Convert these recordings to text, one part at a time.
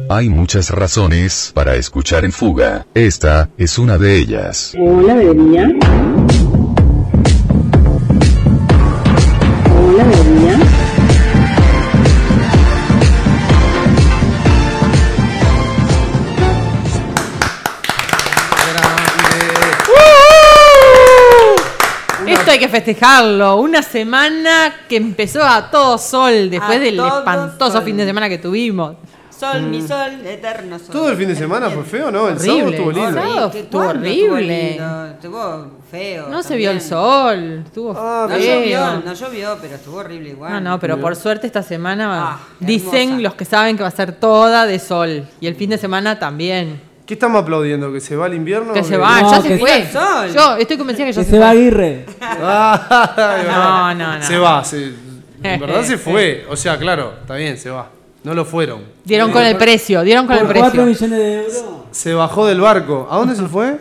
Hay muchas razones para escuchar En Fuga. Esta es una de ellas. Hola, bebía. Hola, bebía. Esto hay que festejarlo. Una semana que empezó a todo sol después del espantoso sol. fin de semana que tuvimos. Sol, mi sol, eterno sol. ¿Todo el fin de semana fue feo, no? El Horrible. sábado estuvo lindo. El sábado estuvo horrible. Estuvo feo. No se también. vio el sol, estuvo No feo. llovió, pero estuvo horrible igual. No, pero por suerte esta semana hermosa. dicen los que saben que va a ser toda de sol. Y el fin de semana también. ¿Qué estamos aplaudiendo? ¿Que se va el invierno? Que o se va, No, ya se que fue. el sol. Yo estoy convencida que ya Que se va Aguirre. No. Se va, en verdad se fue. O sea, claro, está bien, se va. No lo fueron. Dieron con el precio, dieron con el Por 4 precio. millones de euros. Se bajó del barco. ¿A dónde se fue?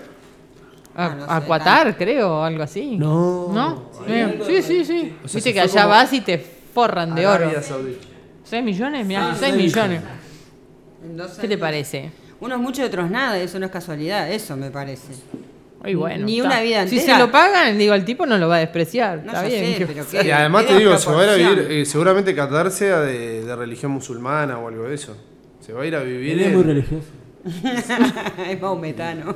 A Qatar, creo, o algo así. No. ¿No? Sí. O sea, Viste se que fue allá como vas y te forran de oro. Arabia Saudita. 6 millones, mirá, 6 millones. ¿Qué te parece? Unos mucho y otros nada, eso no es casualidad, eso me parece. Muy bueno. Ni está. una vida Si entera. se lo pagan, digo, el tipo no lo va a despreciar. No, Está ya bien. sé, que- pero qué- Y además qué te digo, se va a ir a desproporción. vivir, seguramente Qatar sea de religión musulmana o algo de eso. Se va a ir a vivir Él es muy religioso. Es maometano.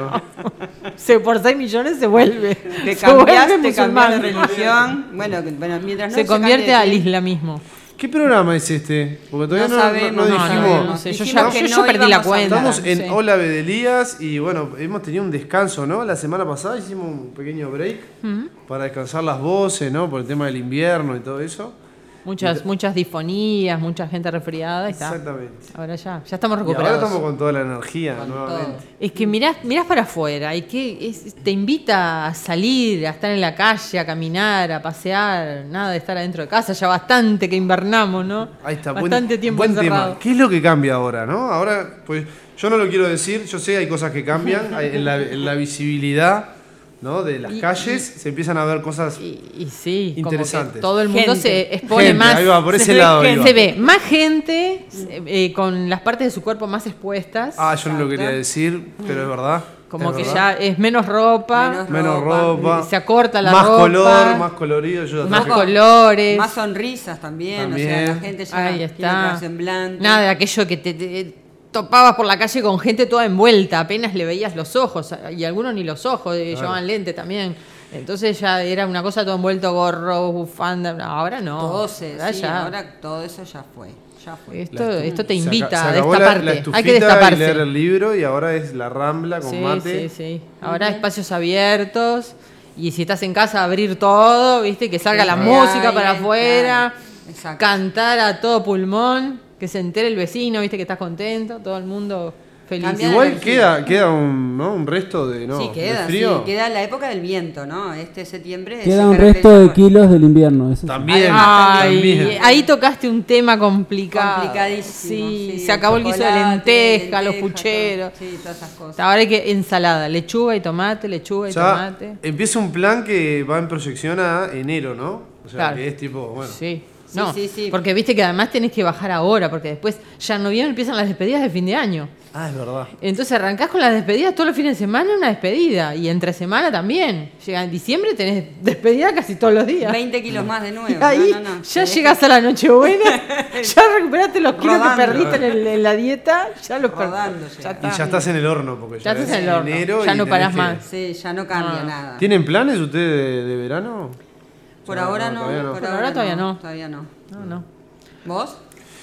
Por 6 millones se vuelve. Te se vuelve cambias de musulmán. religión. Bueno, mientras no Se convierte cambie de- al islamismo. ¿qué programa es este? Porque todavía No no sabemos, no no, dijimos. no sé. Yo Dijimos ya que yo no perdí la íbamos a cuenta. hablar. Estamos en Sí. Hola Bedelías y bueno, hemos tenido un descanso, ¿no? La semana pasada hicimos un pequeño break para descansar las voces, ¿no? Por el tema del invierno y todo eso. Muchas disfonías, mucha gente resfriada y está. Exactamente. Ahora ya estamos Y ahora recuperados. estamos con toda la energía Con nuevamente. Es que mirás para afuera y que te invita a salir, a estar en la calle, a caminar, a pasear, nada de estar adentro de casa, ya bastante que invernamos, ¿no? Ahí está, Bastante tiempo buen encerrado. tema. ¿Qué es lo que cambia ahora, no? Ahora, pues yo no lo quiero decir, yo sé hay cosas que cambian, en la visibilidad, ¿no? De las calles se empiezan a ver cosas. Y sí, Interesantes. como que todo el mundo Gente. se expone Gente, más. ahí va, por ese se lado ve, iba. se ve más gente con las partes de su cuerpo más expuestas. Yo no lo quería decir, pero es verdad. Como es que verdad. ya es menos ropa, Menos ropa. se acorta la más ropa, color, más colorido. Yo más traje- colores. Más sonrisas también, o sea, También. la gente ya Ahí tiene está. otro semblante. Nada de aquello que te topabas por la calle con gente toda envuelta, apenas le veías los ojos, y algunos ni los ojos, llevaban lente también. Entonces ya era una cosa todo envuelto, gorro, bufanda. No, ahora no. Toses, Ahora sí, ya. ahora todo eso ya fue. Ya fue. Esto te Se invita se a acabó destaparte. la Hay estufita que y destaparse. leer el libro y ahora es la rambla con mate. Sí. Ahora espacios abiertos. Y si estás en casa, abrir todo, ¿viste? Que salga la Sí, música aire, para afuera. claro. Exacto. Cantar a todo pulmón. Que se entere el vecino, ¿viste? Que estás contento. Todo el mundo feliz. Cambia de Igual energía. queda un resto de, ¿no? Sí, queda, de frío. sí, queda la época del viento, ¿no? Este septiembre Queda se un caracteriza resto de por- kilos del invierno. Eso sí. También. Ay, también. ahí tocaste un tema complicado. Complicadísimo. Sí, sí, se acabó el guiso de chocolate, lenteja, los lenteja, pucheros. todo. Sí, todas esas cosas. Ahora hay que ensalada, lechuga y tomate, lechuga y Ya tomate. empieza un plan que va en proyección a enero, ¿no? O sea, Claro. que es tipo, bueno. Sí. Sí, No, sí. porque viste que además tenés que bajar ahora, porque después ya en noviembre empiezan las despedidas de fin de año. Es verdad. Entonces arrancás con las despedidas todos los fines de semana, una despedida. Y entre semana también. Llega en diciembre, tenés despedida casi todos los días. 20 kilos más de nuevo. Y ahí no. ya llegas a la Nochebuena, ya recuperaste los kilos Rodando. que perdiste en la dieta, ya los Rodando perdiste. llega. Y ya estás en el horno, porque Ya ya, estás es en el horno. enero Ya y no tenés parás que- más. Sí, ya no cambia nada. ¿Tienen planes ustedes de verano? Por No, ahora no, no. todavía no. Por ahora todavía no. Todavía no. No. ¿Vos?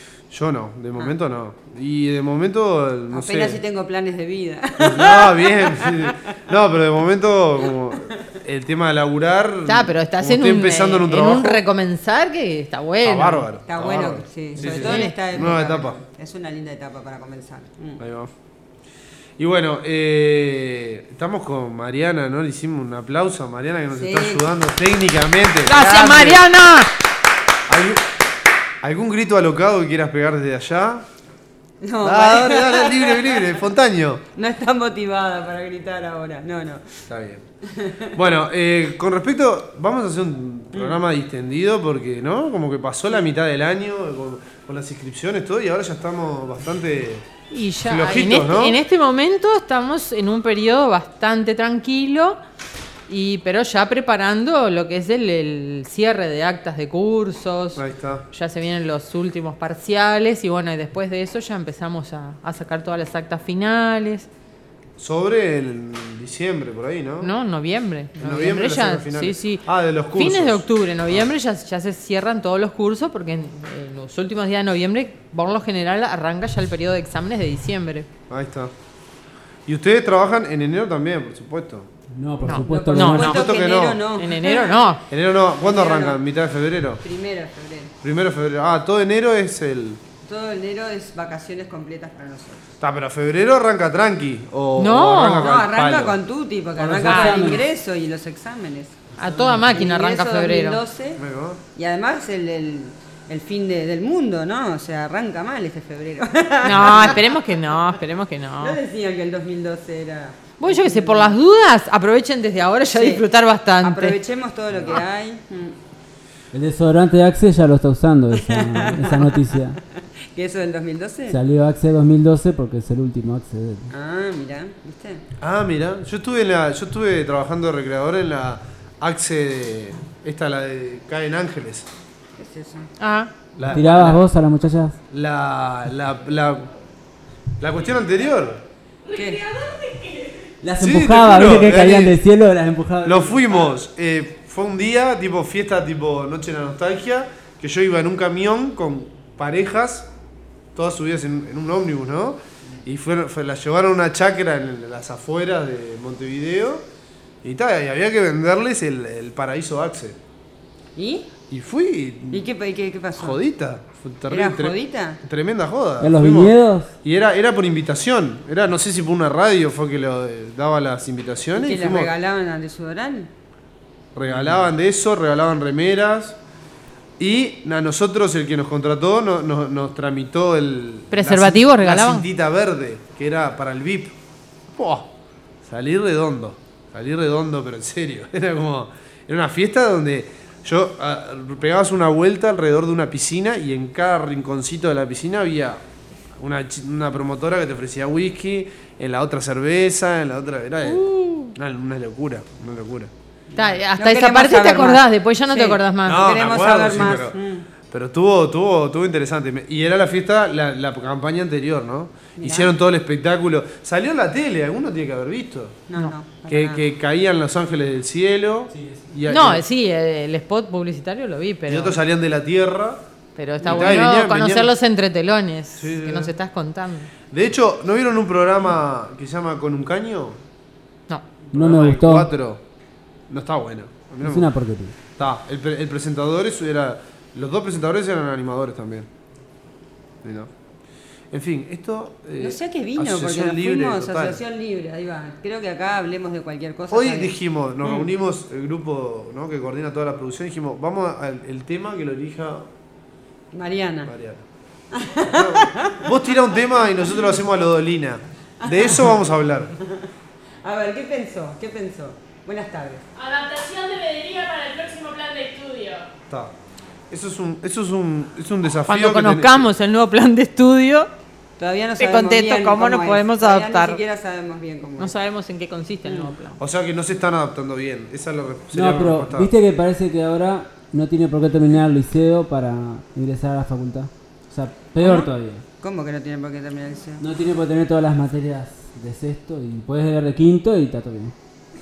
Yo no, de momento no. Y de momento, no Apenas sé. si tengo planes de vida. No, bien. Sí. No, pero de momento, como el tema de laburar. Está, pero estás como en estoy un, empezando en un en trabajo. un recomenzar que está bueno. Está bárbaro. Está bueno, bárbaro. sí. Sí, Sobre sí, todo sí. en esta época. Nueva etapa. Es una linda etapa para comenzar. Ahí va. Y bueno, estamos con Mariana, ¿no? Le hicimos un aplauso a Mariana que nos Sí. está ayudando técnicamente. ¡Gracias, Grande. Mariana! ¿Algún grito alocado que quieras pegar desde allá? No, Dale, libre, espontáneo. no está motivada para gritar ahora. No. Está bien. Bueno, con respecto, vamos a hacer un programa distendido porque, ¿no? Como que pasó la mitad del año con las inscripciones, todo, y ahora ya estamos bastante Y ya flojitos, ¿no? en este momento estamos en un periodo bastante tranquilo, pero ya preparando lo que es el cierre de actas de cursos. Ahí está. Ya se vienen los últimos parciales y bueno, y después de eso ya empezamos a sacar todas las actas finales. Sobre el diciembre, por ahí, ¿no? No, noviembre. En noviembre las ya, actas finales. sí. Ah, de los cursos. Fines de octubre, noviembre ya se cierran todos los cursos porque en los últimos días de noviembre, por lo general, arranca ya el periodo de exámenes de diciembre. Ahí está. Y ustedes trabajan en enero también, por supuesto. No, por No, supuesto no, que no. Supuesto que enero no. no. En enero no. Enero no. ¿Cuándo Enero arrancan? no. ¿Mitad de febrero? Primero de febrero. Primero de febrero. Ah, todo enero es el... Todo enero es vacaciones completas para nosotros. Está, pero febrero arranca tranqui. O No. arranca No, con el arranca palo. con tutti, porque Con los arranca con el exámenes. ingreso y los exámenes. A toda máquina El arranca ingreso febrero. 2012, Bueno, y además el fin del mundo, ¿no? O sea, arranca mal este febrero. No, esperemos que no. No decían que el 2012 era... Bueno, yo que sé, por las dudas, aprovechen desde ahora ya Sí. disfrutar bastante. Aprovechemos todo lo que hay. el desodorante de Axe ya lo está usando, esa noticia. ¿Qué eso del 2012? Salió Axe 2012 porque es el último Axe de él. Ah, mirá, ¿viste? Ah, mira, yo estuve trabajando de recreador en la Axe de, la de Cae en Ángeles. ¿Qué es eso? Ah, La, ¿Tirabas vos a las muchachas? la cuestión anterior. ¿Qué? Las Sí, empujaba, te juro, viste que caían Dani. del cielo, las empujaba. Nos fuimos, fue un día, tipo fiesta, tipo Noche de la Nostalgia, que yo iba en un camión con parejas, todas subidas en un ómnibus, ¿no? Y las llevaron a una chacra en las afueras de Montevideo, y había que venderles el paraíso Axe. ¿Y? Y fui, ¿Y qué pasó? jodita. Fue ¿Era jodita? Tremenda joda. ¿En los Fuimos. viñedos? Y era por invitación. No sé si por una radio fue que lo daba las invitaciones. ¿Que y les fuimos. regalaban al desodorante? Regalaban de eso, regalaban remeras. Y a nosotros, el que nos contrató, nos tramitó el... ¿Preservativo regalaban? La cintita verde, que era para el VIP. ¡Buah! Salí redondo, pero en serio. Era una fiesta donde pegabas una vuelta alrededor de una piscina y en cada rinconcito de la piscina había una promotora que te ofrecía whisky, en la otra cerveza, en la otra... Era una locura. hasta No esa queremos parte te saber acordás, más. después ya no te Sí. acordás más. No, me queremos acuerdo, saber sí, más. pero estuvo interesante. Y era la fiesta, la campaña anterior, ¿no? Mirá. Hicieron todo el espectáculo. Salió en la tele, alguno tiene que haber visto. No. para nada. Que caían los ángeles del cielo. No, sí, el spot publicitario lo vi, Y pero, otros salían de la tierra. pero está y bueno venían- conocerlos entre telones Sí, que sí. nos estás contando. De hecho, ¿no vieron un programa que se llama Con un caño? No. No Programa me de gustó. 4. No está bueno. A mí no Es me una gusta. porquería. Está, el presentador los dos presentadores eran animadores también. ¿Sí, no? En fin, esto... No sé a qué vino, porque Asociación nos Libre, fuimos total. Asociación Libre, ahí va. Creo que acá hablemos de cualquier cosa. Hoy está bien. dijimos, nos reunimos, el grupo, ¿no?, que coordina toda la producción, dijimos, vamos al el tema que lo elija Mariana. Mariana. Vos tirá un tema y nosotros lo hacemos a lo Dolina. De eso vamos a hablar. A ver, ¿qué pensó? Buenas tardes. Adaptación de Medellín para el próximo plan de estudio. Está. Eso es un desafío. Cuando que conozcamos el nuevo plan de estudio, Todavía no Te sabemos contesto bien cómo nos es. podemos Todavía adaptar. Ni siquiera sabemos bien cómo no es. sabemos en qué consiste el nuevo plan. O sea que no se están adaptando bien. Esa es sería No, la pero respuesta. viste que parece que ahora no tiene por qué terminar el liceo para ingresar a la facultad. O sea, peor ¿Cómo? todavía. ¿Cómo que no tienen por qué terminar el liceo? No tiene por qué tener todas las materias de sexto y puedes llegar de quinto y está todo bien.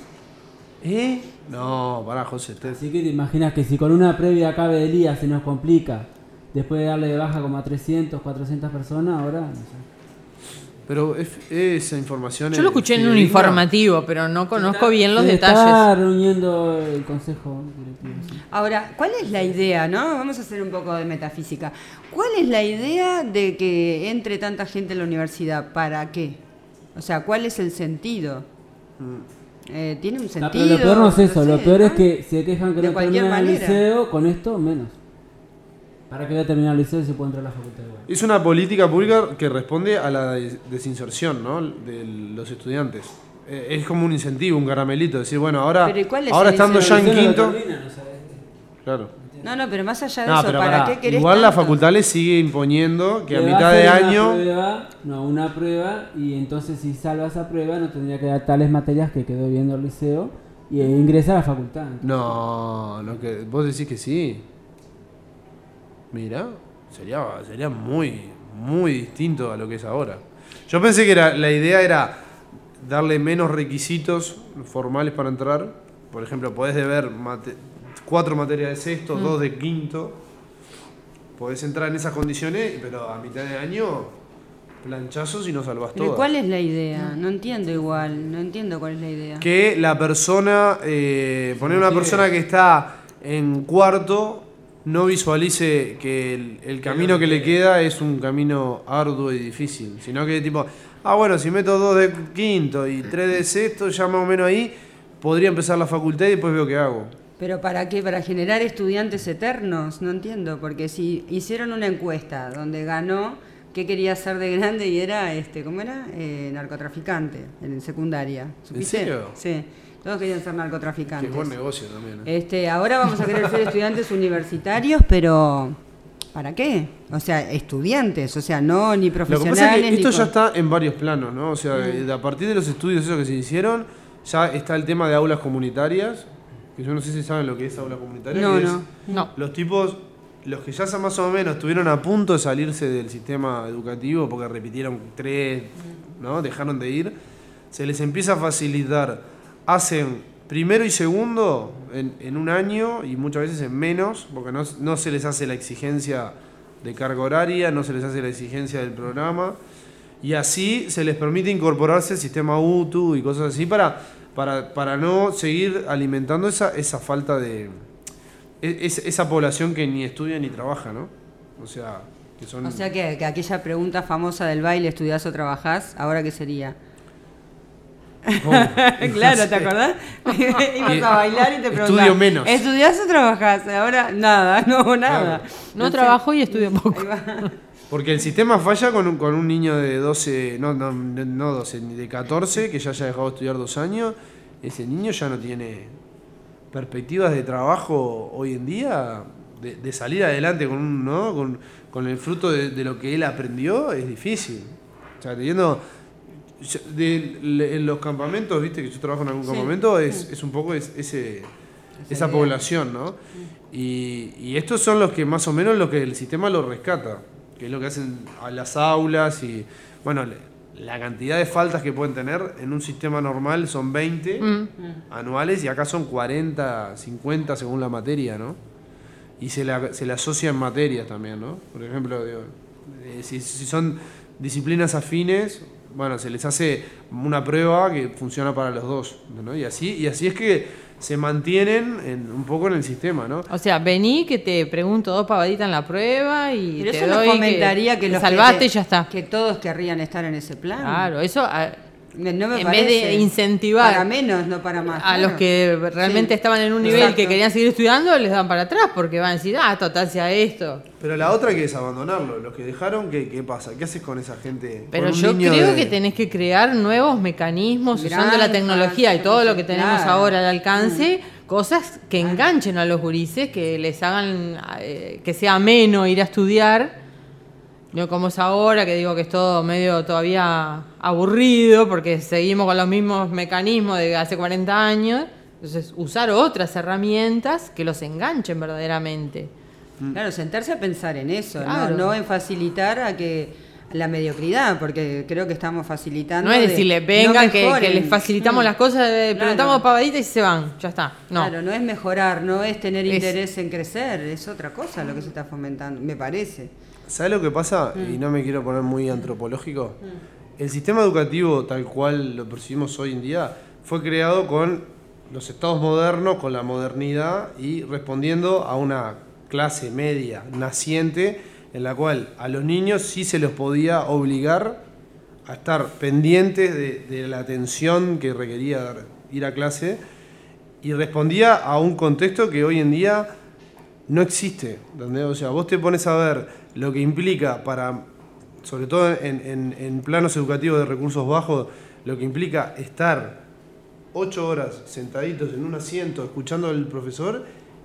¿Eh? No, pará, José. Así que te imaginas que si con una previa cabe de día se nos complica, después de darle de baja como a 300, 400 personas, ahora no sé. Pero esa información Yo lo escuché en un fidedigna. informativo, pero no conozco bien los Se detalles. está reuniendo el consejo directivo. Sí. Ahora, ¿cuál es la idea, no? Vamos a hacer un poco de metafísica. ¿Cuál es la idea de que entre tanta gente en la universidad? ¿Para qué? O sea, ¿cuál es el sentido? ¿Tiene un No, sentido? pero lo peor no es eso, lo sé, peor ¿no? es que se quejan que De no cualquier terminan el manera. liceo, con esto menos. ¿Para qué voy a terminar el liceo y se puede entrar a la facultad igual? Es una política pública que responde a la desinserción, ¿no?, de los estudiantes. Es como un incentivo, un caramelito. Decir, bueno, ahora Pero ¿y cuál es ahora el estando ya en El liceo no lo quinto... terminan, o sea, Claro. No, pero más allá de No, eso, pero ¿para pará, qué querés igual la tanto? facultad le sigue imponiendo que a Le va mitad de hacer año... una prueba, y entonces si salva esa prueba no tendría que dar tales materias que quedó viendo el liceo y ingresa a la facultad. No, que vos decís que sí. Mira, sería muy, muy distinto a lo que es ahora. Yo pensé que la idea era darle menos requisitos formales para entrar. Por ejemplo, podés deber 4 materias de sexto, 2 de quinto. Podés entrar en esas condiciones, pero a mitad de año planchazos y no salvás Pero todas. ¿cuál es la idea? No entiendo cuál es la idea. Que la persona, poner una persona que está en cuarto, no visualice que el camino que le queda es un camino arduo y difícil, sino que tipo, bueno, si meto 2 de quinto y 3 de sexto, ya más o menos ahí, podría empezar la facultad y después veo qué hago. ¿Pero para qué? ¿Para generar estudiantes eternos? No entiendo, porque si hicieron una encuesta donde ganó qué quería ser de grande y era, ¿cómo era? Narcotraficante, en secundaria. ¿Supiste? ¿En serio? Sí, todos querían ser narcotraficantes. Qué buen negocio también. Ahora vamos a querer ser estudiantes universitarios, pero ¿para qué? O sea, estudiantes, o sea, no ni Lo que profesionales. pasa es que esto ni ya está en varios planos, ¿no? O sea, a partir de los estudios esos que se hicieron, ya está el tema de aulas comunitarias, que yo no sé si saben lo que es aula comunitaria. No, que no. es No. los tipos, los que ya más o menos estuvieron a punto de salirse del sistema educativo porque repitieron 3, ¿no? Dejaron de ir, se les empieza a facilitar, hacen primero y segundo en un año y muchas veces en menos, porque no se les hace la exigencia de carga horaria, no se les hace la exigencia del programa, y así se les permite incorporarse al sistema UTU y cosas así para no seguir alimentando esa falta de... esa población que ni estudia ni trabaja, ¿no? O sea, que son... O sea que aquella pregunta famosa del baile, ¿estudiás o trabajás? ¿Ahora qué sería? ¿Cómo? Claro, ¿te acordás? Ibas a bailar y te preguntaban, Estudio menos. ¿estudiás o trabajás? Ahora nada, no hago nada. Claro. No trabajo y estudio poco. Ahí va. Porque el sistema falla con un niño de 12, no 12, ni de 14, que ya haya dejado de estudiar 2 años. Ese niño ya no tiene perspectivas de trabajo hoy en día, de salir adelante con el fruto de lo que él aprendió, es difícil. O sea, teniendo... en los campamentos, viste que yo trabajo en algún campamento, es un poco esa población, ¿no? Y estos son los que más o menos lo que el sistema lo rescata, que es lo que hacen a las aulas y, bueno, la cantidad de faltas que pueden tener en un sistema normal son 20 anuales y acá son 40, 50 según la materia, ¿no? Y se le asocian materias también, ¿no? Por ejemplo, si son disciplinas afines, bueno, se les hace una prueba que funciona para los dos, ¿no? Y así es que se mantienen un poco en el sistema, ¿no? O sea, vení que te pregunto 2 pavaditas en la prueba y Pero te eso doy no fomentaría que los salvaste y ya está. Que todos querrían estar en ese plan. Claro, eso No me en vez parece. de incentivar Para menos, no para más. a claro. los que realmente Sí. estaban en un nivel Exacto. que querían seguir estudiando, les dan para atrás porque van a decir, total sea esto. Pero la otra que es abandonarlo. Los que dejaron, ¿qué pasa? ¿Qué haces con esa gente? Pero Con un yo niño creo de- que tenés que crear nuevos mecanismos usando la Granjas, tecnología y todo lo que tenemos claro. ahora al alcance, cosas que enganchen a los gurises, que les hagan que sea ameno ir a estudiar. No como es ahora, que digo que es todo medio todavía aburrido, porque seguimos con los mismos mecanismos de hace 40 años. Entonces, usar otras herramientas que los enganchen verdaderamente. Claro, sentarse a pensar en eso, Claro. no en facilitar a que la mediocridad, porque creo que estamos facilitando. No es de- decirle, no vengan, que mejoren. les facilitamos las cosas, preguntamos pavaditas y se van, ya está. No. Claro, no es mejorar, no es tener Es- interés en crecer, es otra cosa lo que se está fomentando, me parece. ¿Sabes lo que pasa? Y no me quiero poner muy antropológico. El sistema educativo tal cual lo percibimos hoy en día fue creado con los estados modernos, con la modernidad y respondiendo a una clase media naciente en la cual a los niños sí se los podía obligar a estar pendientes de la atención que requería ir a clase y respondía a un contexto que hoy en día no existe. ¿Entendés? O sea, vos te pones a ver lo que implica para, sobre todo en planos educativos de recursos bajos, lo que implica estar 8 horas sentaditos en un asiento escuchando al profesor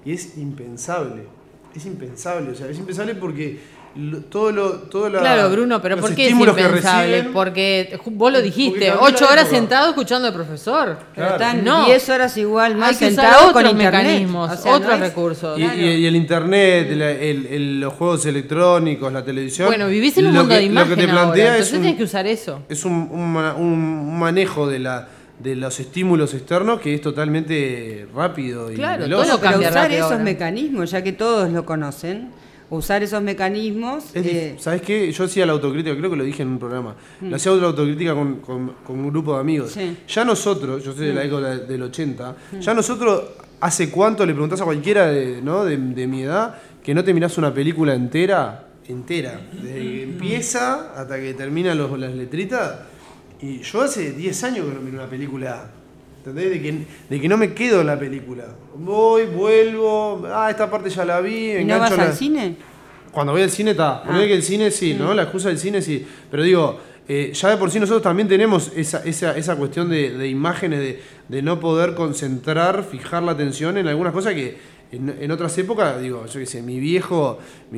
y es impensable. Es impensable, o sea, es impensable porque todo Claro, Bruno, pero ¿por qué es impensable? Porque vos lo dijiste, 8 horas sentado escuchando al profesor. Pero están No. 10 horas igual más Hay que usar sentados con otros internet. mecanismos, O sea, otros no es- recursos. Y el internet, los juegos electrónicos, la televisión. Bueno, vivís en un lo mundo que- de imagen Lo que te ahora, plantea entonces es tienes que usar eso. es un manejo de los estímulos externos que es totalmente rápido y Claro, veloz. todo Pero cambia usar rápido esos ahora. mecanismos, ya que todos lo conocen, usar esos mecanismos... ¿Sabes qué? Yo hacía la autocrítica, creo que lo dije en un programa. Lo hacía la autocrítica con un grupo de amigos. Sí. Ya nosotros, yo soy de la década del 80, ya nosotros, ¿hace cuánto le preguntás a cualquiera de mi edad que no te mirás una película entera? Desde que empieza hasta que terminan las letritas. Y yo hace 10 años que no miro una película. ¿Entendés? De que no me quedo en la película. Voy, vuelvo, esta parte ya la vi, ¿Y no vas engancho al cine? Cuando voy al cine está. Poner que el cine sí, ¿no? La excusa del cine sí. Pero digo, ya de por sí nosotros también tenemos esa cuestión de imágenes, de no poder concentrar, fijar la atención en algunas cosas que en otras épocas, digo, yo qué sé, mi viejo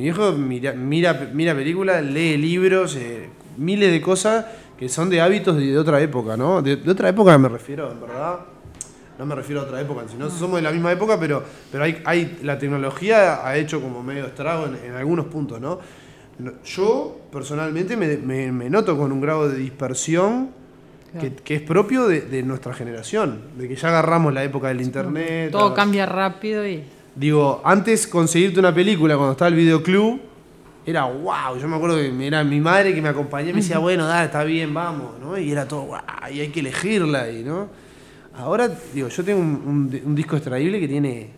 mira películas, lee libros, miles de cosas que son de hábitos de otra época, ¿no? De otra época me refiero, en verdad. No me refiero a otra época, sino somos de la misma época, pero la tecnología ha hecho como medio estrago en algunos puntos, ¿no? Yo, personalmente, me noto con un grado de dispersión que es propio de nuestra generación, de que ya agarramos la época del internet. Todo cambia rápido y... Digo, antes conseguirte una película cuando estaba el videoclub, era wow. Yo me acuerdo que era mi madre que me acompañaba y me decía, bueno, dale, está bien, vamos, ¿no? Y era todo wow, y hay que elegirla, ¿no? Ahora, digo, yo tengo un disco extraíble que tiene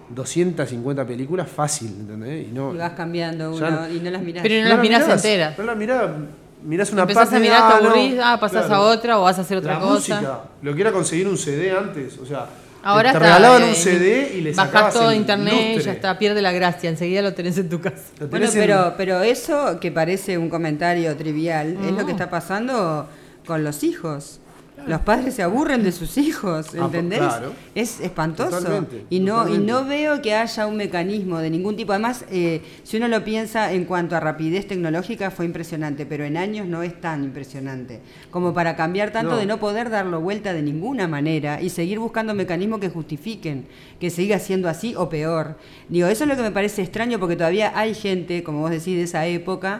250 películas fácil, ¿entendés? Y Y vas cambiando ya uno y no las mirás. Pero no las mirás enteras. No las mirás una Empezás parte. a mirar, te no, aburrís, pasás claro. a otra o vas a hacer otra La cosa. música, lo que era conseguir un CD antes, o sea, Ahora te está, regalaban un CD y le sacabas bajás todo de el internet y lustre. ya está, pierde la gracia, enseguida lo tenés en tu casa. Lo Bueno, tenés en- pero eso que parece un comentario trivial es lo que está pasando con los hijos. Los padres se aburren de sus hijos, ¿entendés? Claro. Es espantoso. Totalmente, y no totalmente. veo que haya un mecanismo de ningún tipo. Además, si uno lo piensa en cuanto a rapidez tecnológica, fue impresionante, pero en años no es tan impresionante. Como para cambiar tanto No. de no poder darlo vuelta de ninguna manera y seguir buscando mecanismos que justifiquen que siga siendo así o peor. Digo, eso es lo que me parece extraño porque todavía hay gente, como vos decís, de esa época,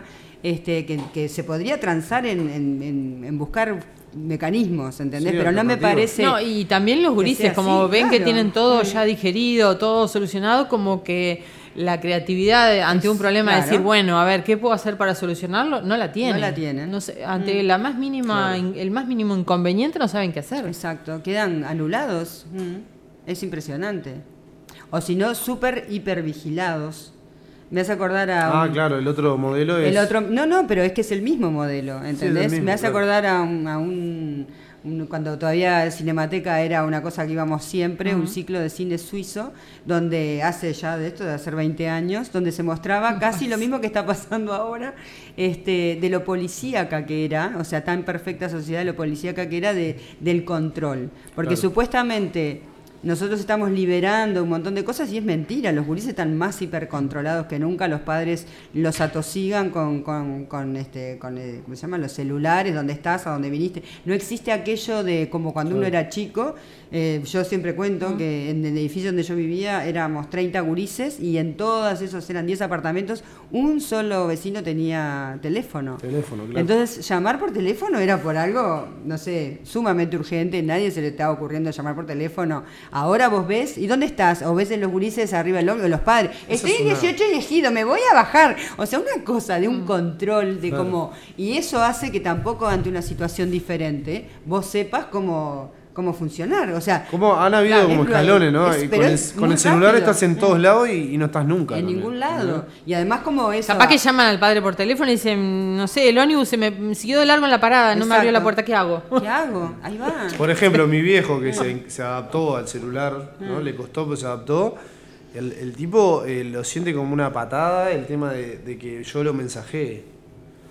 que se podría transar en buscar mecanismos, ¿entendés? Sí, pero no me alternativas. parece... No, y también los que gurises, sea como así, ven que claro. tienen todo ya digerido, todo solucionado, como que la creatividad ante un problema de claro. decir, bueno, a ver, ¿qué puedo hacer para solucionarlo? No la tienen. No la tienen. No sé, ante la más mínima, el más mínimo inconveniente no saben qué hacer. Exacto, quedan anulados. Es impresionante. O si no, súper hipervigilados. Me hace acordar a... claro, el otro modelo es... El otro, no, pero es que es el mismo modelo, ¿entendés? mismo, Me hace claro. acordar a un cuando todavía Cinemateca era una cosa que íbamos siempre, un ciclo de cine suizo, donde hace ya de esto, de hace 20 años, donde se mostraba casi lo mismo que está pasando ahora, de lo policíaca que era, o sea, tan perfecta sociedad de lo policíaca que era del control. Porque Claro. supuestamente... Nosotros estamos liberando un montón de cosas y es mentira, los gurises están más hipercontrolados que nunca, los padres los atosigan con ¿cómo se llaman? Los celulares, dónde estás, a dónde viniste. No existe aquello de como cuando uno era chico, yo siempre cuento que en el edificio donde yo vivía éramos 30 gurises y en todos esos eran 10 apartamentos, un solo vecino tenía teléfono. Teléfono, claro. Entonces llamar por teléfono era por algo, no sé, sumamente urgente, nadie se le estaba ocurriendo llamar por teléfono. Ahora vos ves, ¿y dónde estás? O ves en los gurises arriba del hombro, los padres. Esa Estoy es en una- 18 elegido, me voy a bajar. O sea, una cosa de un control, de Claro. cómo... Y eso hace que tampoco ante una situación diferente vos sepas cómo funcionar. O sea, Como han habido claro, como es lo- escalones, ¿no? es- Y pero con es con el muy celular rápido. estás en todos lados y no estás nunca. en ¿no? ningún lado. Y además como eso... Capaz que llaman al padre por teléfono y dicen, no sé, el ómnibus se me siguió de largo en la parada, no me abrió Exacto. la puerta, ¿qué hago? ¿Qué hago? Ahí va. Por ejemplo, mi viejo que se adaptó al celular, ¿no? Le costó, pero se adaptó. El tipo lo siente como una patada el tema de que yo lo mensajee.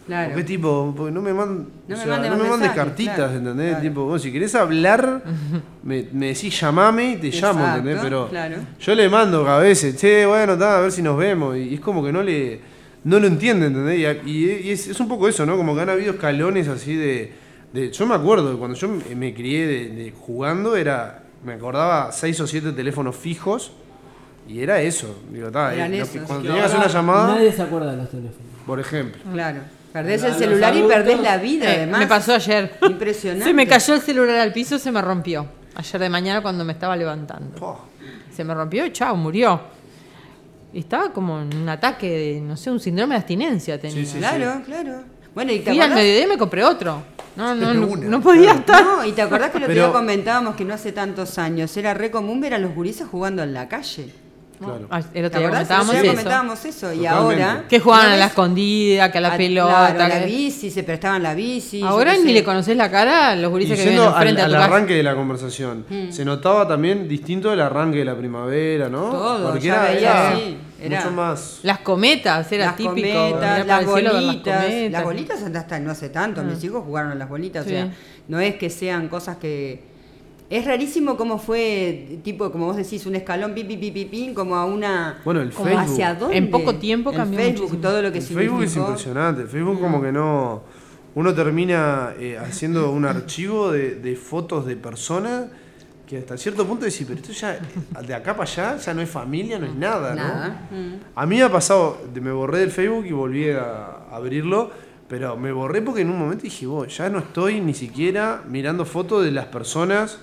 Claro. Porque tipo, porque no me mandes mensajes, cartitas, claro, ¿entendés? claro. Tipo, vos si querés hablar, me decís llamame y te llamo, Exacto, ¿entendés? Pero claro. yo le mando a veces, che, bueno, a ver si nos vemos. Y es como que no lo entiende, ¿entendés? Y es un poco eso, ¿no? Como que han habido escalones así yo me acuerdo, cuando yo me crié de jugando, me acordaba 6 o 7 teléfonos fijos. Y era eso. Digo, Eran esos. cuando tenías que hacer una llamada, Nadie se acuerda de los teléfonos. por ejemplo. Claro. Perdés Los el celular y perdés adultos, la vida, además. Me pasó ayer. Impresionante. Se me cayó el celular al piso, se me rompió. Ayer de mañana cuando me estaba levantando. Po. Se me rompió y chao, murió. Y estaba como en un ataque de, no sé, un síndrome de abstinencia tenía. Sí, Claro. Bueno, ¿y te Fui al acordás? mediodía y me compré otro. No podía Claro. estar. No, y te acordás que lo que Pero- comentábamos que no hace tantos años era re común ver a los gurises jugando en la calle. Claro. El ¿Te otro día acordás? comentábamos El otro día eso. comentábamos eso. Y Totalmente. ahora. Que jugaban ¿no a la ves? escondida, que a la Claro, pelota. a la que- bici, se prestaban la bici. yo Ahora qué ni sé. le conoces la cara a los Y gurises que viven yendo enfrente a al tu casa. arranque de la conversación, se notaba también distinto el arranque de la primavera, ¿no? Todo, Porque ya veía era así, era- mucho más. Las cometas, era Las típico. cometas, mirar para las el cielo, ver bolitas. cometas. Las bolitas hasta no hace tanto. Mis hijos jugaron a las bolitas. Sí. O sea, no es que sean cosas que. Es rarísimo cómo fue, tipo, como vos decís, un escalón, pin, como a una. Bueno, el como Facebook. ¿hacia dónde? En poco tiempo El cambió Facebook, muchísimo. todo lo que El Facebook es significó. impresionante. El Facebook como que no. Uno termina haciendo un archivo de fotos de personas que hasta cierto punto decís, pero esto ya, de acá para allá, ya no es familia, no es nada, ¿no? Nada. A mí me ha pasado, me borré del Facebook y volví a abrirlo, pero me borré porque en un momento dije, vos, ya no estoy ni siquiera mirando fotos de las personas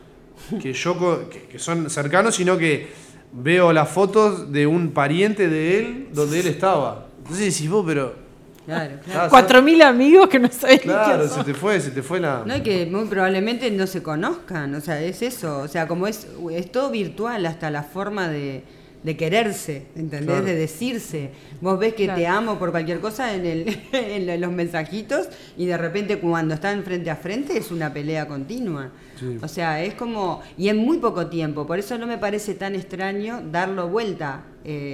que son cercanos, sino que veo las fotos de un pariente de él donde él estaba. Entonces decís, vos, pero... Claro. 4.000 amigos que no sabés ni Claro, quién son. se te fue la... No, y que muy probablemente no se conozcan, o sea, es eso, o sea, como es todo virtual, hasta la forma de quererse, ¿entendés? Claro. De decirse. Vos ves que Claro. te amo por cualquier cosa en los mensajitos y de repente cuando están frente a frente es una pelea continua. Sí. O sea, es como... Y en muy poco tiempo, por eso no me parece tan extraño darlo vuelta.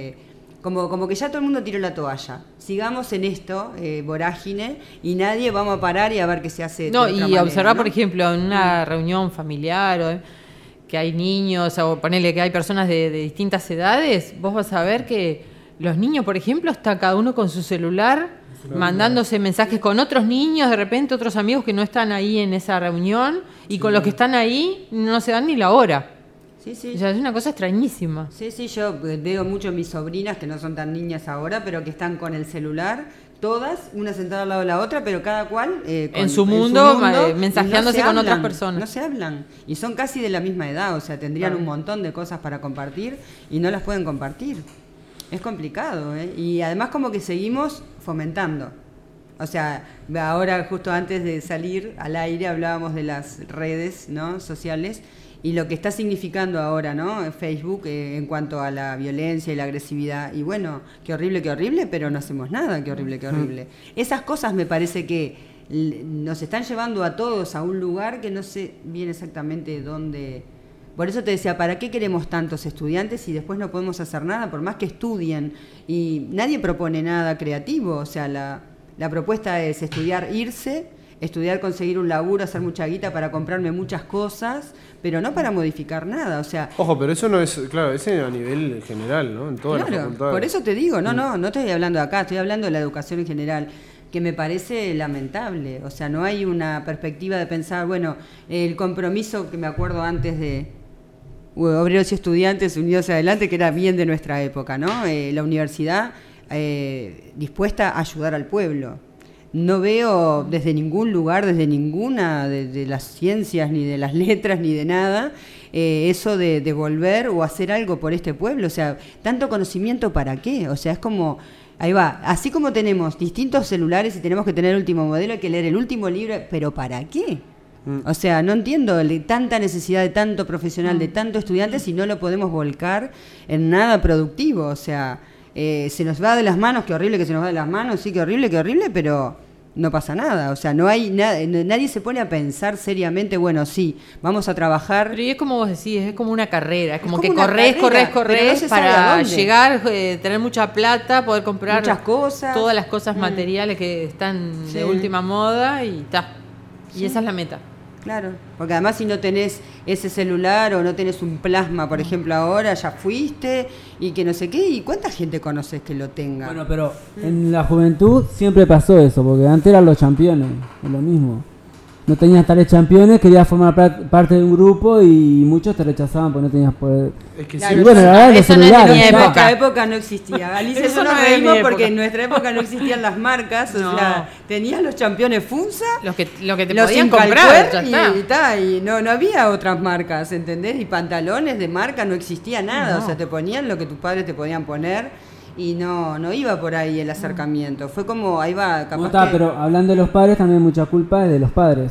Como que ya todo el mundo tiró la toalla. Sigamos en esto, vorágine, y nadie vamos a parar y a ver qué se hace. No, de otra y manera, observar, ¿no? por ejemplo, en una reunión familiar o que hay niños, o ponele que hay personas de distintas edades, vos vas a ver que los niños, por ejemplo, está cada uno con su celular, mandándose mensajes con otros niños, de repente otros amigos que no están ahí en esa reunión, y con los que están ahí no se dan ni la hora. Sí, sí. O sea, es una cosa extrañísima. Sí, sí, yo veo mucho mis sobrinas, que no son tan niñas ahora, pero que están con el celular, todas, una sentada al lado de la otra, pero cada cual En su mundo, mensajeándose y con otras hablan, personas. No se hablan. Y son casi de la misma edad, o sea, tendrían Claro. un montón de cosas para compartir y no las pueden compartir. Es complicado, ¿eh? Y además como que seguimos fomentando. O sea, ahora justo antes de salir al aire hablábamos de las redes, ¿no?, sociales y lo que está significando ahora, ¿no?, Facebook en cuanto a la violencia y la agresividad. Y bueno, qué horrible, pero no hacemos nada, qué horrible. Esas cosas me parece que nos están llevando a todos a un lugar que no sé bien exactamente dónde. Por eso te decía, ¿para qué queremos tantos estudiantes si después no podemos hacer nada, por más que estudien? Y nadie propone nada creativo, o sea, la propuesta es estudiar, irse, estudiar, conseguir un laburo, hacer mucha guita para comprarme muchas cosas, pero no para modificar nada, o sea... Ojo, pero eso no es, claro, ese a nivel general, ¿no? En todas las Claro, facultades. por eso te digo, no estoy hablando de acá, estoy hablando de la educación en general, que me parece lamentable, o sea, no hay una perspectiva de pensar, bueno, el compromiso que me acuerdo antes de Obreros y Estudiantes Unidos Adelante, que era bien de nuestra época, ¿no? La universidad dispuesta a ayudar al pueblo. No veo desde ningún lugar, desde ninguna de las ciencias, ni de las letras, ni de nada, eso de volver o hacer algo por este pueblo. O sea, tanto conocimiento, ¿para qué? O sea, es como... Ahí va, así como tenemos distintos celulares y tenemos que tener el último modelo, hay que leer el último libro, pero ¿para qué? O sea, no entiendo tanta necesidad de tanto profesional, de tanto estudiante, si no lo podemos volcar en nada productivo. O sea, se nos va de las manos, qué horrible que se nos va de las manos, sí, qué horrible, pero no pasa nada. O sea, no hay nada, nadie se pone a pensar seriamente, bueno, sí, vamos a trabajar. Pero y es como vos decís, es como una carrera, es como Es que como una corres carrera, pero no se sabe a para dónde. llegar, tener mucha plata, poder comprar Muchas cosas. todas las cosas materiales que están Sí. de última moda y ta. Y esa es la meta. Claro, porque además si no tenés ese celular o no tenés un plasma, por ejemplo, ahora ya fuiste y que no sé qué, ¿y cuánta gente conoces que lo tenga? Bueno, pero en la juventud siempre pasó eso, porque antes eran los campeones, es lo mismo. No tenías tales campeones, querías formar parte de un grupo y muchos te rechazaban porque no tenías poder. Es que Claro, sí. Y bueno, la verdad, los eso no es de celulares. mi En ¿no? nuestra época no existía. Alicia, Eso yo nos no es de mi reímos época. porque en nuestra época no existían las marcas. No. O sea, tenías los campeones Funza, Lo que te los podían Incalcuer comprar, ya y, está. y no había otras marcas, ¿entendés? Y pantalones de marca no existía nada. No. O sea, te ponían lo que tus padres te podían poner y no iba por ahí el acercamiento. Fue como, ahí va, No capaz está, que... pero hablando de los padres, también mucha culpa es de los padres.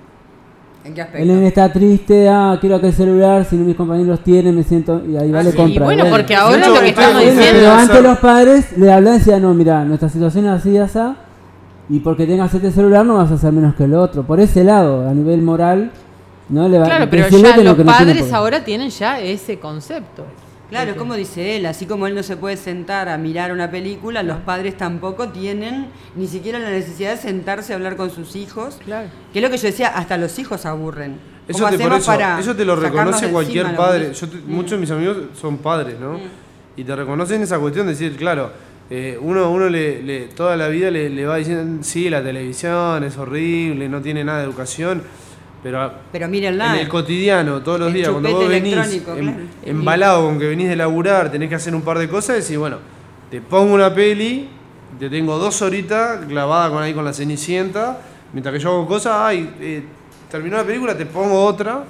¿En qué El aspecto? nene está triste, quiero aquel celular, si no mis compañeros tienen, me siento, y ahí vale sí. compra. Y bueno, Bueno, porque ahora Mucho lo que estamos bueno, diciendo pero o sea, antes los padres le hablaban y decían, no, mira, nuestra situación es así, así, y porque tengas este celular no vas a ser menos que el otro. Por ese lado, a nivel moral, no le va Claro, pero decirle ya que no, los que no tiene padres por- ahora tienen ya ese concepto. Claro, es como dice él, así como él no se puede sentar a mirar una película, los padres tampoco tienen ni siquiera la necesidad de sentarse a hablar con sus hijos. Claro. Que es lo que yo decía, hasta los hijos aburren. Eso ¿Cómo te, por hacemos eso, para eso te lo sacarnos reconoce de cualquier encima padre. los- Muchos de mis amigos son padres, ¿no? Y te reconocen esa cuestión de decir, claro, uno toda la vida le va diciendo, sí, la televisión es horrible, no tiene nada de educación, pero mírenla. en el cotidiano, todos los El días, cuando vos chupete venís electrónico, claro. embalado con que venís de laburar, tenés que hacer un par de cosas, y decís, bueno, te pongo una peli, te tengo 2 horitas clavada con ahí con la Cenicienta, mientras que yo hago cosas, terminó la película, te pongo otra.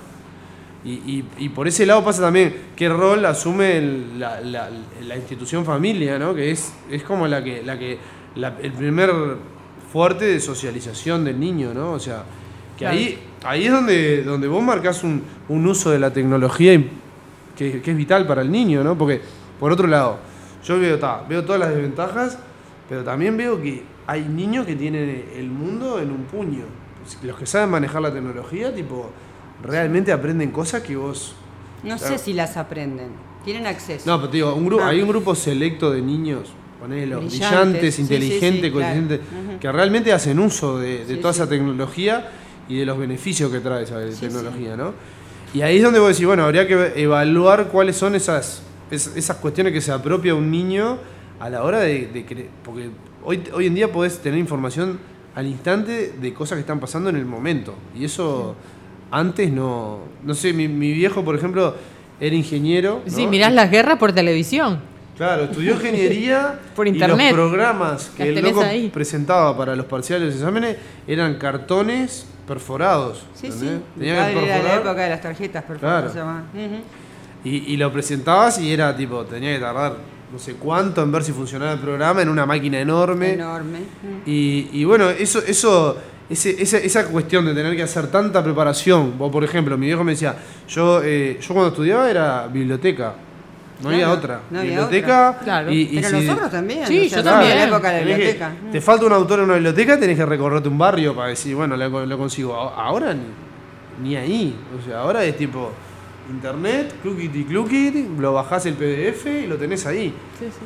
Y por ese lado pasa también qué rol asume la institución familia, ¿no? Que es como el primer fuerte de socialización del niño, ¿no? O sea, que Claro. ahí es donde vos marcás un uso de la tecnología que es vital para el niño, ¿no? Porque, por otro lado, yo veo todas las desventajas, pero también veo que hay niños que tienen el mundo en un puño. Los que saben manejar la tecnología, tipo, realmente aprenden cosas que vos... No sé si las aprenden, tienen acceso. No, pero te digo, hay un grupo selecto de niños, ponelo, Brillantes, brillantes, sí, inteligentes, sí, claro. coeficientes, Ujú. que realmente hacen uso de Sí, toda sí. esa tecnología y de los beneficios que trae esa tecnología, ¿no? Y ahí es donde vos decís, bueno, habría que evaluar cuáles son esas cuestiones que se apropia un niño a la hora de porque hoy en día podés tener información al instante de cosas que están pasando en el momento. Y eso antes no sé, mi viejo, por ejemplo, era ingeniero, ¿no? Sí, mirás las guerras por televisión. Claro, estudió ingeniería Por y internet. los programas que Las el tenés loco ahí. presentaba para los parciales y los exámenes eran cartones perforados. Sí, ¿entendés? sí. Tenía Padre que era de la perforar época de las tarjetas, perforadas, Claro. se llama. Ujú. y lo presentabas y era tipo, tenía que tardar no sé cuánto en ver si funcionaba el programa en una máquina enorme. Enorme. Y bueno, esa cuestión de tener que hacer tanta preparación, vos por ejemplo, mi viejo me decía, yo cuando estudiaba era biblioteca, no había Claro, otra. no había biblioteca otra. Claro. Pero nosotros también. Sí, o sea, yo de también. la época de la tenés que- biblioteca. te falta un autor en una biblioteca, tenés que recorrerte un barrio para decir, bueno, lo consigo. Ahora ni ahí. O sea, ahora es tipo internet, cluquiti, lo bajás el PDF y lo tenés ahí.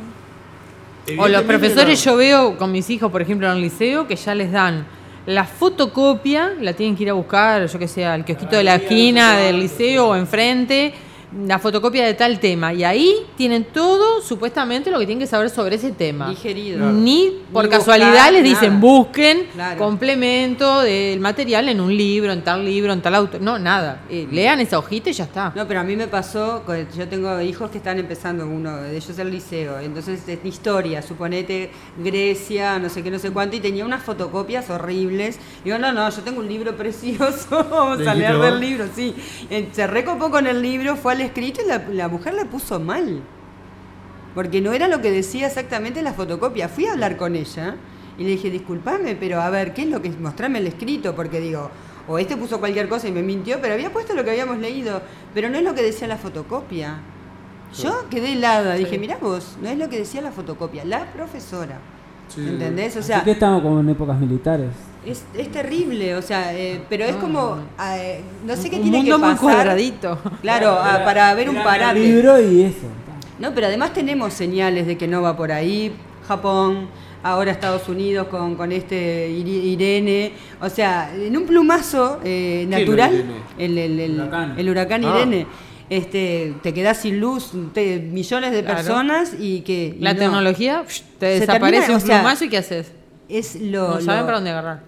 O los Evidentemente profesores, no. yo veo con mis hijos, por ejemplo, en el liceo, que ya les dan la fotocopia, la tienen que ir a buscar, yo que sé, al kiosquito de la esquina del liceo o enfrente, la fotocopia de tal tema. Y ahí tienen todo, supuestamente, lo que tienen que saber sobre ese tema. Digerido. Ni por Ni casualidad buscar les dicen, nada. busquen Claro. complemento del material en un libro, en tal autor. No, nada. Lean esa hojita y ya está. No, pero a mí me pasó, yo tengo hijos que están empezando, uno de ellos el liceo, entonces de historia, suponete Grecia, no sé qué, no sé cuánto, y tenía unas fotocopias horribles. Digo, no, yo tengo un libro precioso, vamos a Dijiste leer vos. del libro, sí. Se recopó con el libro, fue al escrito y la mujer le puso mal. Porque no era lo que decía exactamente la fotocopia. Fui a hablar con ella y le dije, disculpame, pero a ver, ¿qué es lo que mostrame el escrito? Porque digo, o este puso cualquier cosa y me mintió, pero había puesto lo que habíamos leído, pero no es lo que decía la fotocopia. Yo quedé helada, dije, mirá vos, no es lo que decía la fotocopia, la profesora. Sí, ¿entendés? O Así sea, que estamos como en épocas militares. es terrible, o sea, pero es como, no sé qué Un tiene que mundo muy pasar. cuadradito. Claro, para ver un El parate. libro y eso. No, pero además tenemos señales de que no va por ahí. Japón, ahora Estados Unidos con este Irene. O sea, en un plumazo natural, el huracán Irene. Te quedás sin luz, millones de Claro. personas y que... y La no. tecnología te Se desaparece termina, un o sea, plumazo y ¿qué haces? Es No saben para dónde agarrar.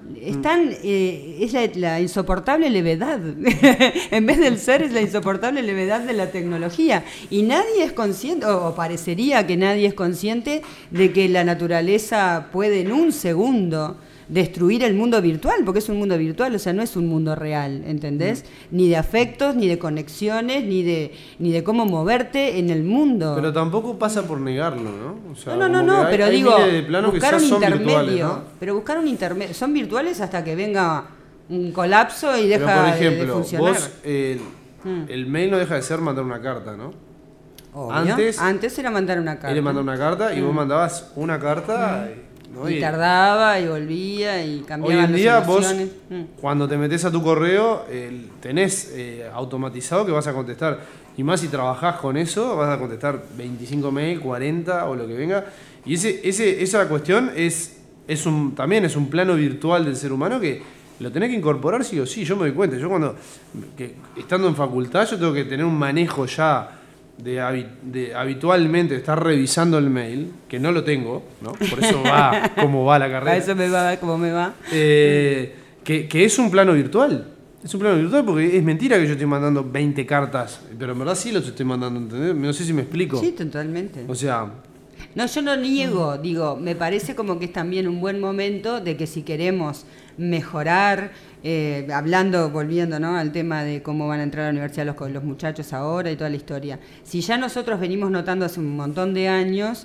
es la insoportable levedad. En vez del ser, es la insoportable levedad de la tecnología. Y nadie es consciente, o parecería que nadie es consciente, de que la naturaleza puede en un segundo destruir el mundo virtual, porque es un mundo virtual, o sea, no es un mundo real, ¿entendés? Ni de afectos, ni de conexiones, ni de cómo moverte en el mundo. Pero tampoco pasa por negarlo, ¿no? O sea, No, como que pero hay digo, miles de planos que buscar ya un son intermedio. virtuales, ¿no? Pero buscar un intermedio. Son virtuales hasta que venga un colapso y deja Pero por de ejemplo, funcionar. vos, el mail no deja de ser mandar una carta, ¿no? Obvio. Antes era mandar una carta. Él le mandaba una carta y vos mandabas una carta, ¿no? Y tardaba y volvía y cambiaba hoy en día las vos, emociones. cuando te metes a tu correo, tenés automatizado que vas a contestar. Y más si trabajás con eso, vas a contestar 25 mail, 40 o lo que venga. Y esa cuestión también es un plano virtual del ser humano que lo tenés que incorporar sí o sí. Yo me doy cuenta. Yo estando en facultad, yo tengo que tener un manejo ya de habitualmente estar revisando el mail, que no lo tengo, ¿no? Por eso va como va la carrera. A eso me va como me va. Que es un plano virtual. Es un plano virtual porque es mentira que yo estoy mandando 20 cartas, pero en verdad sí los estoy mandando, ¿entendés? No sé si me explico. Sí, totalmente. O sea, No, yo no niego, digo, me parece como que es también un buen momento de que si queremos mejorar, volviendo, ¿no?, al tema de cómo van a entrar a la universidad los muchachos ahora y toda la historia. Si ya nosotros venimos notando hace un montón de años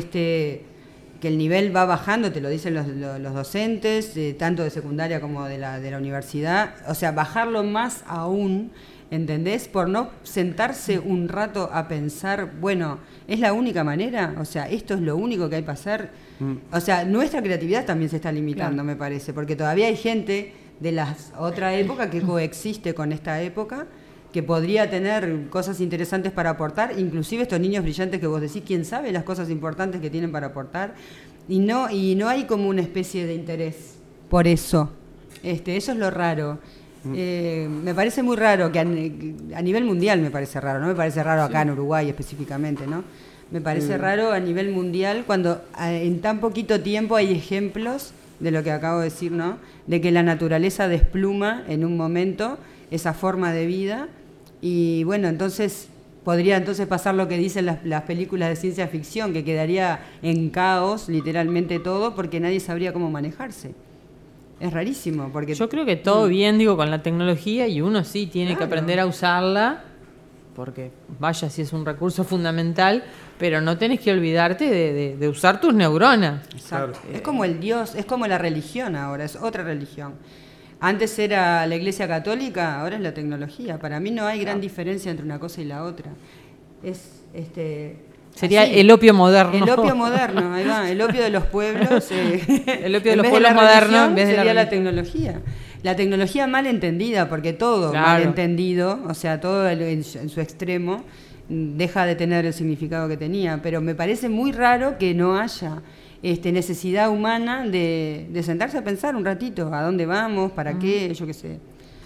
que el nivel va bajando, te lo dicen los docentes, tanto de secundaria como de la universidad, o sea, bajarlo más aún, ¿entendés? Por no sentarse un rato a pensar, bueno, ¿es la única manera? O sea, ¿esto es lo único que hay para hacer? O sea, nuestra creatividad también se está limitando, Claro. me parece, porque todavía hay gente de la otra época que coexiste con esta época, que podría tener cosas interesantes para aportar, inclusive estos niños brillantes que vos decís, quién sabe las cosas importantes que tienen para aportar, y no hay como una especie de interés por eso. Eso es lo raro. Me parece muy raro, que a nivel mundial me parece raro, no me parece raro acá en Uruguay específicamente, ¿no? Me parece raro a nivel mundial cuando en tan poquito tiempo hay ejemplos de lo que acabo de decir, ¿no? De que la naturaleza despluma en un momento esa forma de vida y bueno, entonces podría pasar lo que dicen las películas de ciencia ficción, que quedaría en caos literalmente todo porque nadie sabría cómo manejarse. Es rarísimo porque Yo creo que todo bien, digo, con la tecnología y uno sí tiene que Claro. aprender a usarla, porque vaya si es un recurso fundamental, pero no tenés que olvidarte de usar tus neuronas. Exacto. Claro. Es como el Dios, es como la religión ahora, es otra religión. Antes era la Iglesia Católica, ahora es la tecnología. Para mí no hay gran diferencia entre una cosa y la otra. Es Sería así. el opio moderno. El opio moderno, ahí va, el opio de los pueblos. El opio de en los vez pueblos la modernos, religión, en vez de la sería la religión. tecnología. La tecnología mal entendida, porque todo Claro. mal entendido, o sea, todo en su extremo, deja de tener el significado que tenía. Pero me parece muy raro que no haya necesidad humana de sentarse a pensar un ratito, a dónde vamos, para qué, yo qué sé.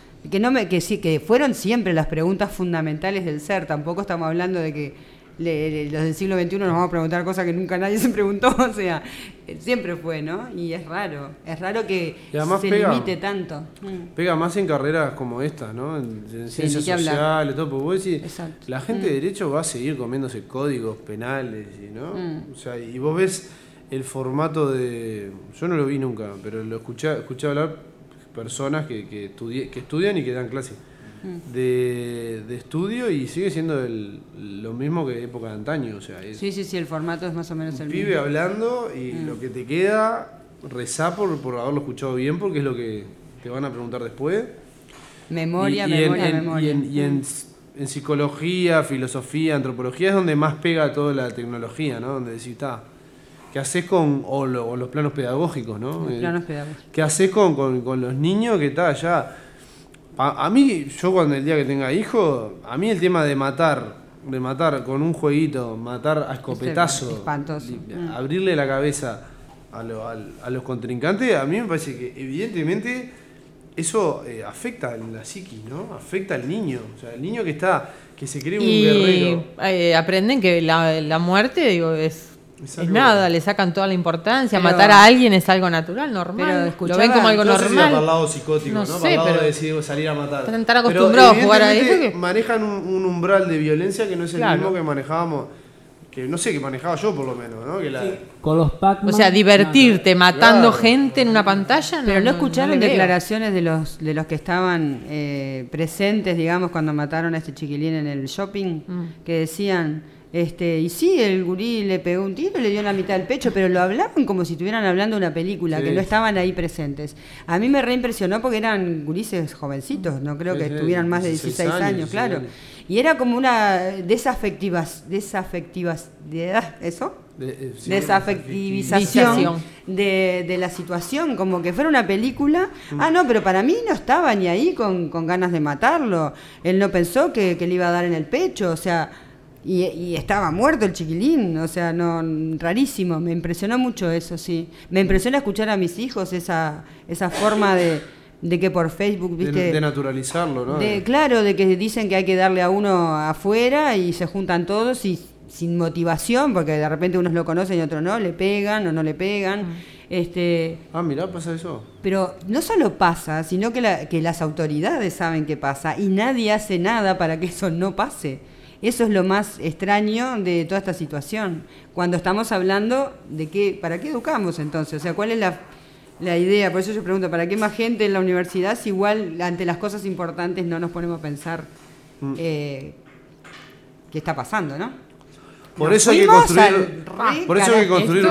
Que fueron siempre las preguntas fundamentales del ser. Tampoco estamos hablando de que los del siglo XXI nos vamos a preguntar cosas que nunca nadie se preguntó, o sea, siempre fue, ¿no? Y es raro que Y además se limite tanto. pega más en carreras como esta, ¿no? En ciencias ni que hablar. sociales, todo. Porque vos decís, Exacto. la gente de derecho va a seguir comiéndose códigos penales, ¿no? O sea, y vos ves el formato de... Yo no lo vi nunca, pero lo escuché hablar personas que estudian y que dan clases de estudio y sigue siendo lo mismo que época de antaño. O sea, es Sí, el formato es más o menos un el pibe mismo. hablando y lo que te queda, rezá por haberlo escuchado bien, porque es lo que te van a preguntar después. Memoria. Y en psicología, filosofía, antropología es donde más pega toda la tecnología, ¿no? Donde decís, ¿Qué haces con o los planos pedagógicos, ¿no? Los planos pedagógicos. ¿Qué haces con los niños que está allá? A mí, yo cuando el día que tenga hijos, a mí el tema de matar con un jueguito, matar a escopetazo, Espantoso. abrirle la cabeza a los contrincantes, a mí me parece que evidentemente eso afecta a la psiquis, ¿no? Afecta al niño, o sea, el niño que se cree un guerrero. Aprenden que la muerte, digo, es algo- nada, le sacan toda la importancia. Pero- Matar a alguien es algo natural, normal. Pero Lo escuchaba- ven como algo No sé si va para el normal. lado psicótico, No ¿no? sé, Para el lado pero- de decir salir a matar. Están tan acostumbrados a jugar a eso evidentemente que- manejan un umbral de violencia que no es el Claro. mismo que manejábamos, que no sé, que manejaba yo por lo menos, ¿no? Que Con los Pac-Man. O sea, divertirte matando Claro. gente en una pantalla. Pero no escucharon le veo. declaraciones de los que estaban presentes, digamos, cuando mataron a este chiquilín en el shopping, que decían, y sí, el gurí le pegó un tiro y le dio en la mitad del pecho, pero lo hablaban como si estuvieran hablando de una película, Sí. que no estaban ahí presentes. A mí me reimpresionó porque eran gurises jovencitos, no creo Sí, que sí, tuvieran más de 16 16 años, años, claro. sí. Y era como una ¿eso? Desafectivización de la situación, como que fuera una película. No, pero para mí no estaba ni ahí con ganas de matarlo. Él no pensó que le iba a dar en el pecho, o sea, y estaba muerto el chiquilín, o sea, no, rarísimo. Me impresionó mucho eso, sí. Me impresiona escuchar a mis hijos esa forma de que por Facebook, ¿viste? de naturalizarlo, ¿no? Claro, de que dicen que hay que darle a uno afuera y se juntan todos y sin motivación, porque de repente unos lo conocen y otros no, le pegan o no le pegan. Mirá, pasa eso. Pero no solo pasa, sino que las autoridades saben que pasa y nadie hace nada para que eso no pase. Eso es lo más extraño de toda esta situación. Cuando estamos hablando de ¿para qué educamos entonces? O sea, ¿cuál es la idea? Por eso yo pregunto, ¿para qué más gente en la universidad si igual ante las cosas importantes no nos ponemos a pensar qué está pasando, ¿no? Por Nos eso hay que fuimos construir, al por eso hay que construir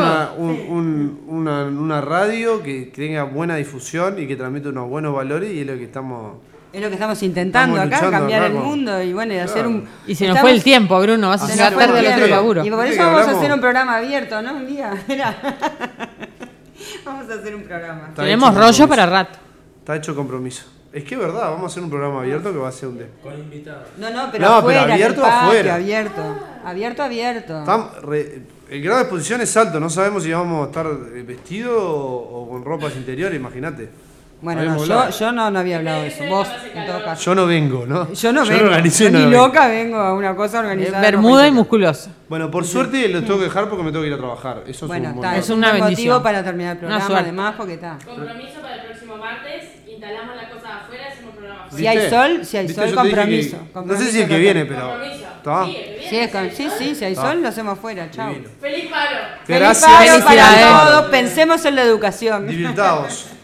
Esto- una radio que tenga buena difusión y que transmita unos buenos valores, y es lo que estamos... Es lo que estamos intentando Estamos acá, luchando cambiar acá el con- mundo y bueno, y hacer Claro. un... Y se nos fue el tiempo, Bruno. Vas a Se llegar nos fue tarde el al otro tiempo. laburo. Y por Viste eso que vamos a hablamos- hacer un programa abierto, ¿no? Un día, mira. Vamos a hacer un programa. Está Tenemos hecho rollo compromiso. para rato. Está hecho compromiso. Es que es verdad, vamos a hacer un programa abierto que va a ser un... No, pero No, pero afuera, en el abierto patio, afuera. Abierto. El grado de exposición es alto, no sabemos si vamos a estar vestidos o con ropas interiores, imagínate. Bueno, Habíamos no, hablado. yo no había hablado de eso. Vos, en todo caso. Yo no vengo, ¿no? Yo no lo vengo. organicé, Yo no ni lo vengo. loca vengo a una cosa organizada. Bermuda y ropa musculoso. Bueno, por suerte los tengo que dejar porque me tengo que ir a trabajar. Eso Bueno, es un está, buen- es una buen bendición. motivo para terminar el Una programa, suerte. además, porque está. Compromiso para el próximo martes. Instalamos la cosa afuera, hacemos programa afuera. Si hay ¿Viste? sol, ¿Viste? sol, Yo te dije compromiso. no sé si el que viene, pero... Compromiso. ¿Está? Sí, el que viene. Sí, si hay sol, lo hacemos afuera. Chao. Divino. Feliz paro. Gracias. Feliz paro para Felicidades. todos. Pensemos en la educación. Divirtaos.